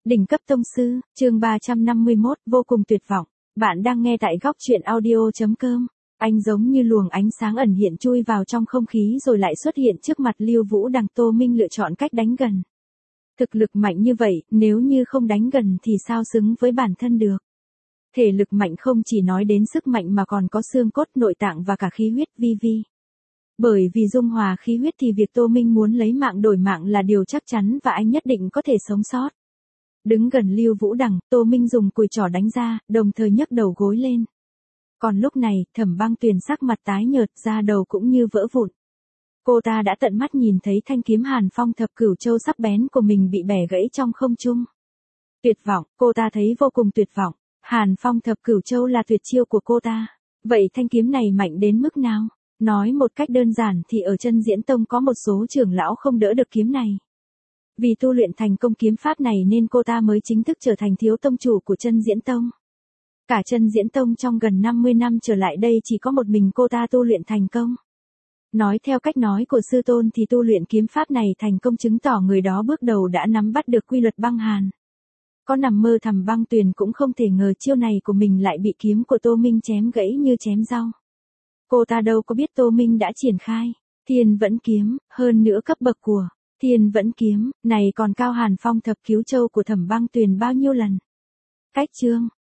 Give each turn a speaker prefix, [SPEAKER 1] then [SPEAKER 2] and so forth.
[SPEAKER 1] Đỉnh cấp tông sư, chương 351, vô cùng tuyệt vọng. Bạn đang nghe tại góc truyện audio.com. Anh giống như luồng ánh sáng ẩn hiện chui vào trong không khí rồi lại xuất hiện trước mặt Lưu Vũ Đằng. Tô Minh lựa chọn cách đánh gần. Thực lực mạnh như vậy, nếu như không đánh gần thì sao xứng với bản thân được. Thể lực mạnh không chỉ nói đến sức mạnh mà còn có xương cốt, nội tạng và cả khí huyết vi. Bởi vì dung hòa khí huyết thì việc Tô Minh muốn lấy mạng đổi mạng là điều chắc chắn và anh nhất định có thể sống sót. Đứng gần Lưu Vũ Đằng, Tô Minh dùng cùi trỏ đánh ra, đồng thời nhấc đầu gối lên. Còn lúc này, Thẩm Băng Tuyền sắc mặt tái nhợt, da đầu cũng như vỡ vụn. Cô ta đã tận mắt nhìn thấy thanh kiếm Hàn Phong Thập Cửu Châu sắc bén của mình bị bẻ gãy trong không trung. Tuyệt vọng, cô ta thấy vô cùng tuyệt vọng. Hàn Phong Thập Cửu Châu là tuyệt chiêu của cô ta. Vậy thanh kiếm này mạnh đến mức nào? Nói một cách đơn giản thì ở Chân Diễn Tông có một số trưởng lão không đỡ được kiếm này. Vì tu luyện thành công kiếm pháp này nên cô ta mới chính thức trở thành thiếu tông chủ của Chân Diễn Tông. Cả Chân Diễn Tông trong gần 50 năm trở lại đây chỉ có một mình cô ta tu luyện thành công. Nói theo cách nói của sư tôn thì tu luyện kiếm pháp này thành công chứng tỏ người đó bước đầu đã nắm bắt được quy luật băng hàn. Có nằm mơ Thẩm Băng Tuyền cũng không thể ngờ chiêu này của mình lại bị kiếm của Tô Minh chém gãy như chém rau. Cô ta đâu có biết Tô Minh đã triển khai Thiên Vẫn Kiếm, hơn nữa cấp bậc của Thiên Vẫn Kiếm này còn cao Hàn Phong Thập Cửu Châu của Thẩm Băng Tuyền bao nhiêu lần. Cách chương